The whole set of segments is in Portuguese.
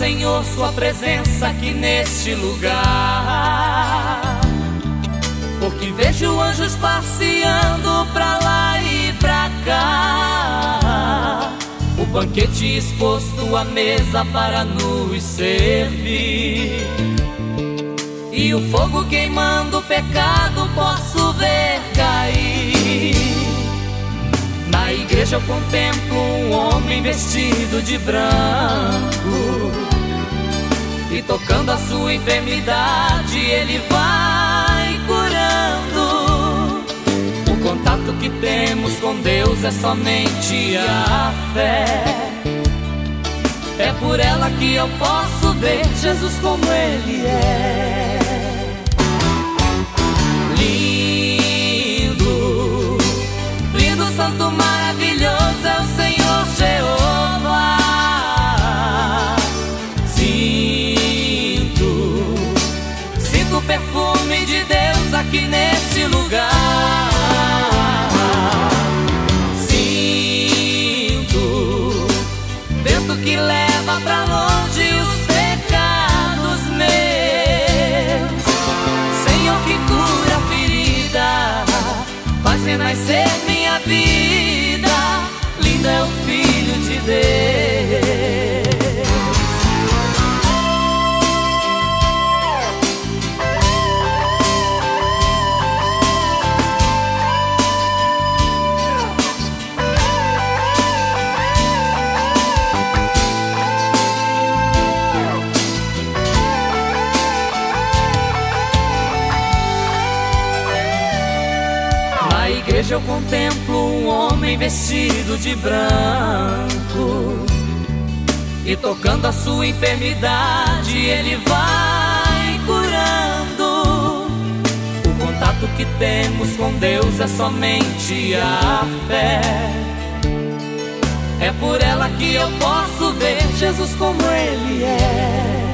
Senhor, sua presença aqui neste lugar, porque vejo anjos passeando pra lá e pra cá, o banquete exposto à mesa para nos servir, e o fogo queimando o pecado posso ver cair. Na igreja eu contemplo um homem vestido de branco, e tocando a sua enfermidade ele vai curando. O contato que temos com Deus é somente a fé, é por ela que eu posso ver Jesus como Ele é. Lindo, lindo, santo, maravilhoso é o Senhor Jeová. Sinto o perfume de Deus aqui neste lugar. Sinto vento que leva pra longe os pecados meus. Senhor que cura a ferida, faz renascer minha vida. Lindo é o Filho de Deus. Na igreja eu contemplo um homem vestido de branco, e tocando a sua enfermidade ele vai curando. O contato que temos com Deus é somente a fé, é por ela que eu posso ver Jesus como Ele é.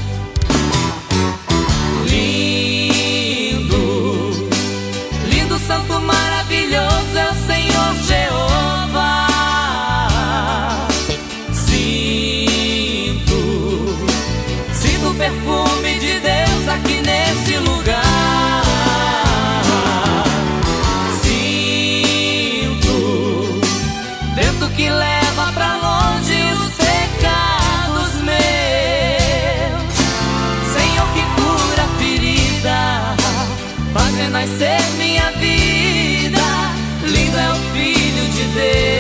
Lindo, lindo, santo, maravilhoso é o Senhor Jeová. Sinto o perfume de Deus aqui nesse lugar. Sinto vento que leva pra longe os pecados meus. Senhor que cura a ferida, faz renascer minha vida. Lindo é o Filho de Deus.